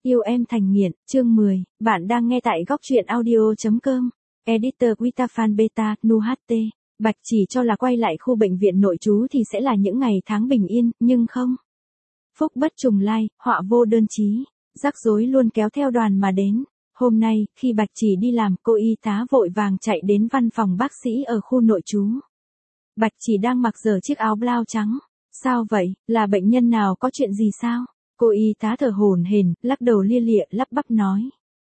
Yêu em thành nghiện, chương 10, bạn đang nghe tại góc truyện audio.com. Editor Witafan Beta, NuHT. Bạch chỉ cho là quay lại khu bệnh viện nội trú thì sẽ là những ngày tháng bình yên, nhưng không. Phúc bất trùng lai, họa vô đơn chí. Rắc rối luôn kéo theo đoàn mà đến. Hôm nay, khi Bạch chỉ đi làm, cô y tá vội vàng chạy đến văn phòng bác sĩ ở khu nội trú. Bạch chỉ đang mặc giờ chiếc áo blau trắng. Sao vậy, là bệnh nhân nào có chuyện gì sao? Cô y tá thở hổn hển, lắc đầu lia lịa lắp bắp nói.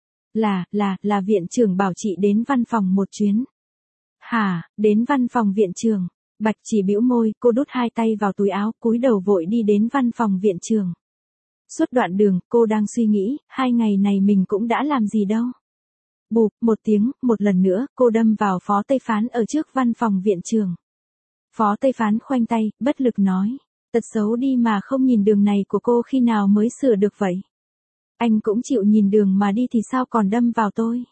Là viện trưởng bảo chị đến văn phòng một chuyến. Hả, đến văn phòng viện trưởng? Bạch chỉ bĩu môi, cô đút hai tay vào túi áo, cúi đầu vội đi đến văn phòng viện trưởng. Suốt đoạn đường, cô đang suy nghĩ, 2 ngày này mình cũng đã làm gì đâu. Bụp, một tiếng, một lần nữa, cô đâm vào Phó Tây Phán ở trước văn phòng viện trưởng. Phó Tây Phán khoanh tay, bất lực nói. Tật xấu đi mà không nhìn đường này của cô khi nào mới sửa được vậy? Anh cũng chịu nhìn đường mà đi thì sao còn đâm vào tôi?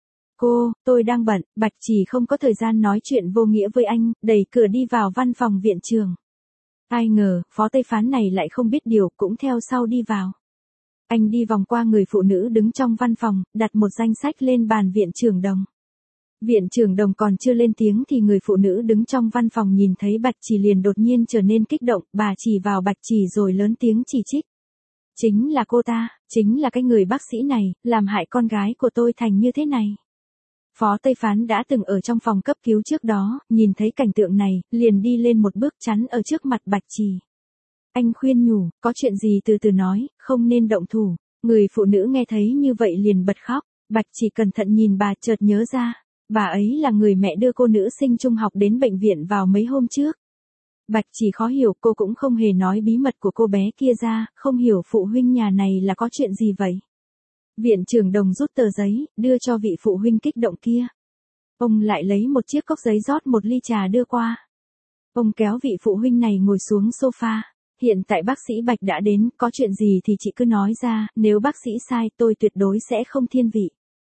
Tôi đang bận, Bạch chỉ không có thời gian nói chuyện vô nghĩa với anh, đẩy cửa đi vào văn phòng viện trưởng. Ai ngờ, Phó Tây Phán này lại không biết điều, cũng theo sau đi vào. Anh đi vòng qua người phụ nữ đứng trong văn phòng, đặt một danh sách lên bàn viện trưởng Đồng. Viện trưởng Đồng còn chưa lên tiếng thì người phụ nữ đứng trong văn phòng nhìn thấy Bạch chỉ liền đột nhiên trở nên kích động, bà chỉ vào Bạch chỉ rồi lớn tiếng chỉ trích. Chính là cô ta, chính là cái người bác sĩ này, làm hại con gái của tôi thành như thế này. Phó Tây Phán đã từng ở trong phòng cấp cứu trước đó, nhìn thấy cảnh tượng này, liền đi lên một bước chắn ở trước mặt Bạch chỉ. Anh khuyên nhủ, có chuyện gì từ từ nói, không nên động thủ. Người phụ nữ nghe thấy như vậy liền bật khóc, Bạch chỉ cẩn thận nhìn bà chợt nhớ ra. Bà ấy là người mẹ đưa cô nữ sinh trung học đến bệnh viện vào mấy hôm trước. Bạch chỉ khó hiểu, cô cũng không hề nói bí mật của cô bé kia ra, không hiểu phụ huynh nhà này là có chuyện gì vậy. Viện trưởng Đồng rút tờ giấy, đưa cho vị phụ huynh kích động kia. Ông lại lấy một chiếc cốc giấy rót một ly trà đưa qua. Ông kéo vị phụ huynh này ngồi xuống sofa. Hiện tại bác sĩ Bạch đã đến, có chuyện gì thì chị cứ nói ra, nếu bác sĩ sai tôi tuyệt đối sẽ không thiên vị.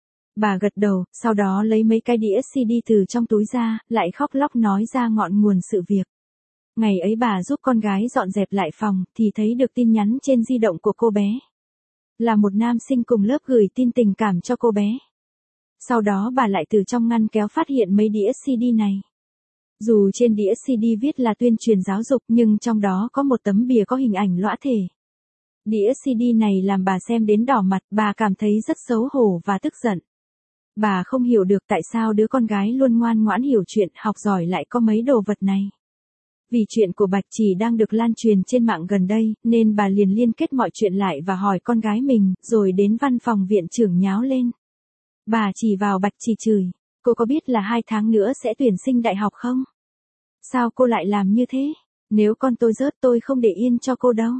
Bà gật đầu, sau đó lấy mấy cái đĩa CD từ trong túi ra, lại khóc lóc nói ra ngọn nguồn sự việc. Ngày ấy bà giúp con gái dọn dẹp lại phòng, thì thấy được tin nhắn trên di động của cô bé. Là một nam sinh cùng lớp gửi tin tình cảm cho cô bé. Sau đó bà lại từ trong ngăn kéo phát hiện mấy đĩa CD này. Dù trên đĩa CD viết là tuyên truyền giáo dục nhưng trong đó có một tấm bìa có hình ảnh lõa thể. Đĩa CD này làm bà xem đến đỏ mặt, bà cảm thấy rất xấu hổ và tức giận. Bà không hiểu được tại sao đứa con gái luôn ngoan ngoãn hiểu chuyện, học giỏi lại có mấy đồ vật này. Vì chuyện của Bạch chỉ đang được lan truyền trên mạng gần đây, nên bà liền liên kết mọi chuyện lại và hỏi con gái mình, rồi đến văn phòng viện trưởng nháo lên. Bà chỉ vào Bạch chỉ chửi, cô có biết là 2 tháng nữa sẽ tuyển sinh đại học không? Sao cô lại làm như thế? Nếu con tôi rớt tôi không để yên cho cô đâu.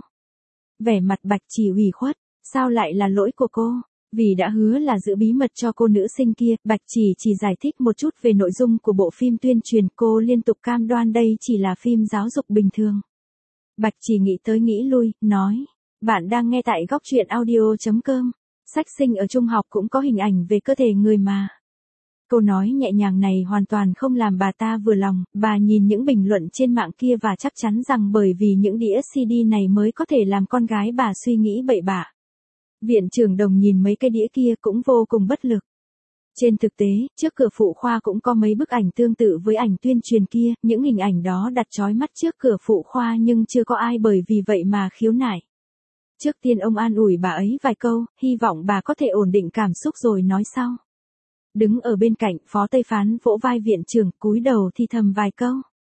Vẻ mặt Bạch chỉ ủy khuất, sao lại là lỗi của cô? Vì đã hứa là giữ bí mật cho cô nữ sinh kia, Bạch chỉ giải thích một chút về nội dung của bộ phim tuyên truyền, cô liên tục cam đoan đây chỉ là phim giáo dục bình thường. Bạch chỉ nghĩ tới nghĩ lui, nói, bạn đang nghe tại góc truyện audio.com, sách sinh ở trung học cũng có hình ảnh về cơ thể người mà. Câu nói nhẹ nhàng này hoàn toàn không làm bà ta vừa lòng, bà nhìn những bình luận trên mạng kia và chắc chắn rằng bởi vì những đĩa CD này mới có thể làm con gái bà suy nghĩ bậy bạ. Viện trưởng Đồng nhìn mấy cái đĩa kia cũng vô cùng bất lực. Trên thực tế, trước cửa phụ khoa cũng có mấy bức ảnh tương tự với ảnh tuyên truyền kia, những hình ảnh đó đặt chói mắt trước cửa phụ khoa nhưng chưa có ai bởi vì vậy mà khiếu nại. Trước tiên ông an ủi bà ấy vài câu, hy vọng bà có thể ổn định cảm xúc rồi nói sau. Đứng ở bên cạnh, Phó Tây Phán vỗ vai viện trưởng, cúi đầu thì thầm vài câu.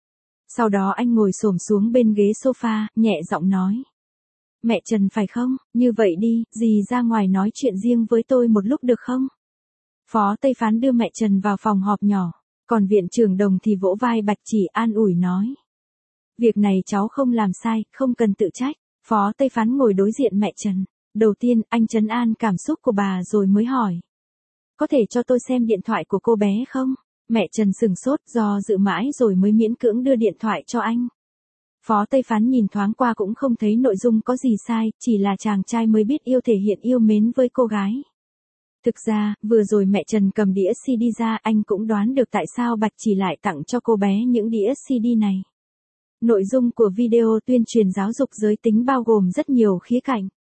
Sau đó anh ngồi xổm xuống bên ghế sofa, nhẹ giọng nói. Mẹ Trần phải không, như vậy đi, dì ra ngoài nói chuyện riêng với tôi một lúc được không? Phó Tây Phán đưa mẹ Trần vào phòng họp nhỏ, còn viện trưởng Đồng thì vỗ vai Bạch chỉ an ủi nói. Việc này cháu không làm sai, không cần tự trách. Phó Tây Phán ngồi đối diện mẹ Trần. Đầu tiên, anh trấn an cảm xúc của bà rồi mới hỏi. Có thể cho tôi xem điện thoại của cô bé không? Mẹ Trần sừng sốt do dự mãi rồi mới miễn cưỡng đưa điện thoại cho anh. Phó Tây Phán nhìn thoáng qua cũng không thấy nội dung có gì sai, chỉ là chàng trai mới biết yêu thể hiện yêu mến với cô gái. Thực ra, vừa rồi mẹ Trần cầm đĩa CD ra, anh cũng đoán được tại sao Bạch chỉ lại tặng cho cô bé những đĩa CD này. Nội dung của video tuyên truyền giáo dục giới tính bao gồm rất nhiều khía cạnh.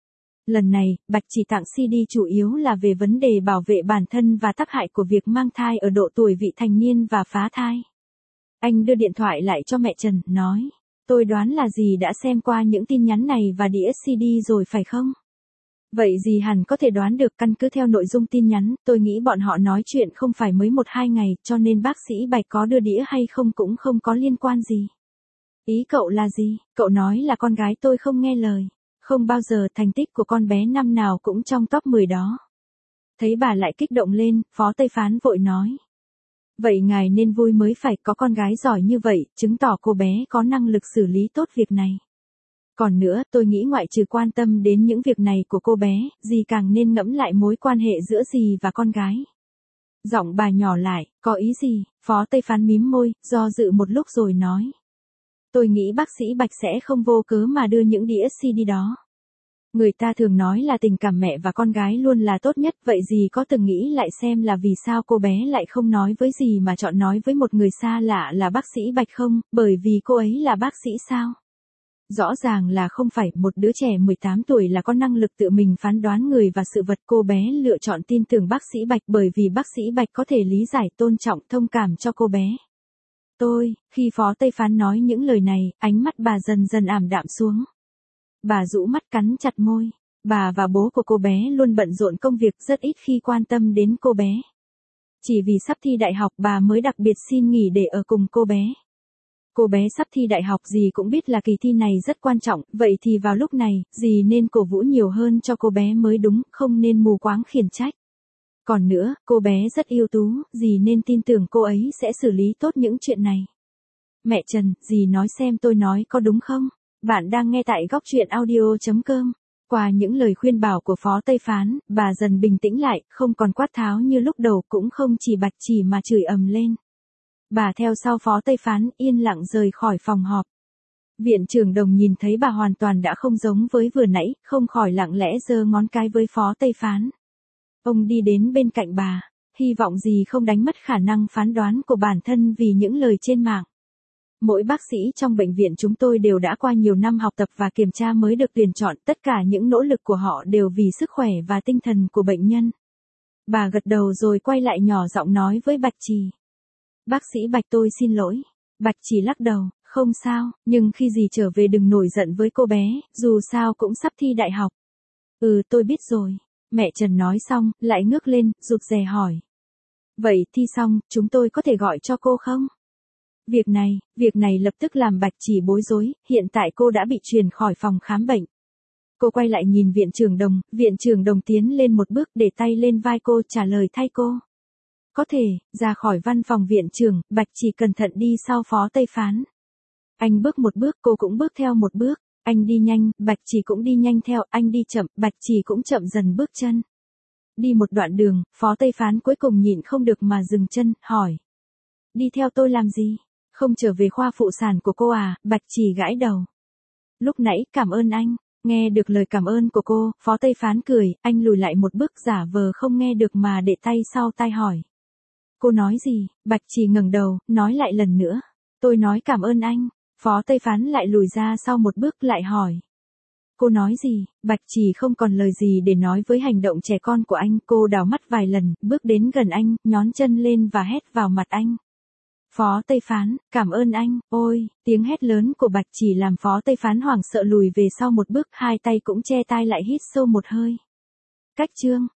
Lần này, Bạch chỉ tặng CD chủ yếu là về vấn đề bảo vệ bản thân và tác hại của việc mang thai ở độ tuổi vị thành niên và phá thai. Anh đưa điện thoại lại cho mẹ Trần, nói. Tôi đoán là dì đã xem qua những tin nhắn này và đĩa CD rồi phải không? Vậy dì hẳn có thể đoán được căn cứ theo nội dung tin nhắn, tôi nghĩ bọn họ nói chuyện không phải mới 1-2 ngày, cho nên bác sĩ Bạch có đưa đĩa hay không cũng không có liên quan gì. Ý cậu là gì? Cậu nói là con gái tôi không nghe lời. Không bao giờ thành tích của con bé năm nào cũng trong top 10 đó. Thấy bà lại kích động lên, Phó Tây Phán vội nói. Vậy ngài nên vui mới phải, có con gái giỏi như vậy, chứng tỏ cô bé có năng lực xử lý tốt việc này. Còn nữa, tôi nghĩ ngoại trừ quan tâm đến những việc này của cô bé, dì càng nên ngẫm lại mối quan hệ giữa dì và con gái. Giọng bà nhỏ lại, có ý gì? Phó Tây Phán mím môi, do dự một lúc rồi nói. Tôi nghĩ bác sĩ Bạch sẽ không vô cớ mà đưa những đĩa CD đó. Người ta thường nói là tình cảm mẹ và con gái luôn là tốt nhất, vậy dì có từng nghĩ lại xem là vì sao cô bé lại không nói với dì mà chọn nói với một người xa lạ là bác sĩ Bạch không, bởi vì cô ấy là bác sĩ sao? Rõ ràng là không phải, một đứa trẻ 18 tuổi là có năng lực tự mình phán đoán người và sự vật, cô bé lựa chọn tin tưởng bác sĩ Bạch bởi vì bác sĩ Bạch có thể lý giải, tôn trọng, thông cảm cho cô bé. Khi Phó Tây Phán nói những lời này, ánh mắt bà dần dần ảm đạm xuống. Bà rũ mắt cắn chặt môi. Bà và bố của cô bé luôn bận rộn công việc, rất ít khi quan tâm đến cô bé. Chỉ vì sắp thi đại học bà mới đặc biệt xin nghỉ để ở cùng cô bé. Cô bé sắp thi đại học, dì cũng biết là kỳ thi này rất quan trọng, vậy thì vào lúc này, dì nên cổ vũ nhiều hơn cho cô bé mới đúng, không nên mù quáng khiển trách. Còn nữa, cô bé rất ưu tú, dì nên tin tưởng cô ấy sẽ xử lý tốt những chuyện này. Mẹ Trần, dì nói xem tôi nói có đúng không? Bạn đang nghe tại góc truyện audio.com. Qua những lời khuyên bảo của Phó Tây Phán, bà dần bình tĩnh lại, không còn quát tháo như lúc đầu, cũng không chỉ Bạch chỉ mà chửi ầm lên. Bà theo sau Phó Tây Phán, yên lặng rời khỏi phòng họp. Viện trưởng Đồng nhìn thấy bà hoàn toàn đã không giống với vừa nãy, không khỏi lặng lẽ giơ ngón cái với Phó Tây Phán. Ông đi đến bên cạnh bà, hy vọng gì không đánh mất khả năng phán đoán của bản thân vì những lời trên mạng. Mỗi bác sĩ trong bệnh viện chúng tôi đều đã qua nhiều năm học tập và kiểm tra mới được tuyển chọn, tất cả những nỗ lực của họ đều vì sức khỏe và tinh thần của bệnh nhân. Bà gật đầu rồi quay lại nhỏ giọng nói với Bạch Trì. Bác sĩ Bạch, tôi xin lỗi. Bạch Trì lắc đầu, không sao, nhưng khi dì trở về đừng nổi giận với cô bé, dù sao cũng sắp thi đại học. Tôi biết rồi. Mẹ Trần nói xong, lại ngước lên, rụt rè hỏi. Vậy thi xong, chúng tôi có thể gọi cho cô không? Việc này lập tức làm Bạch Chỉ bối rối, hiện tại cô đã bị truyền khỏi phòng khám bệnh. Cô quay lại nhìn viện trưởng Đồng tiến lên một bước để tay lên vai cô trả lời thay cô. Có thể, ra khỏi văn phòng viện trưởng, Bạch Chỉ cẩn thận đi sau Phó Tây Phán. Anh bước một bước, cô cũng bước theo một bước. Anh đi nhanh, Bạch Chỉ cũng đi nhanh theo, anh đi chậm, Bạch Chỉ cũng chậm dần bước chân. Đi một đoạn đường, Phó Tây Phán cuối cùng nhịn không được mà dừng chân, hỏi. Đi theo tôi làm gì? Không trở về khoa phụ sản của cô à? Bạch Chỉ gãi đầu. Lúc nãy, cảm ơn anh. Nghe được lời cảm ơn của cô, Phó Tây Phán cười, anh lùi lại một bước giả vờ không nghe được mà để tay sau tai hỏi. Cô nói gì? Bạch Chỉ ngẩng đầu, nói lại lần nữa. Tôi nói cảm ơn anh. Phó Tây Phán lại lùi ra sau một bước lại hỏi. Cô nói gì? Bạch Chỉ không còn lời gì để nói với hành động trẻ con của anh, cô đảo mắt vài lần, bước đến gần anh, nhón chân lên và hét vào mặt anh. Phó Tây Phán, cảm ơn anh. Ôi, tiếng hét lớn của Bạch Chỉ làm Phó Tây Phán hoảng sợ lùi về sau một bước, hai tay cũng che tai lại hít sâu một hơi. Cách chương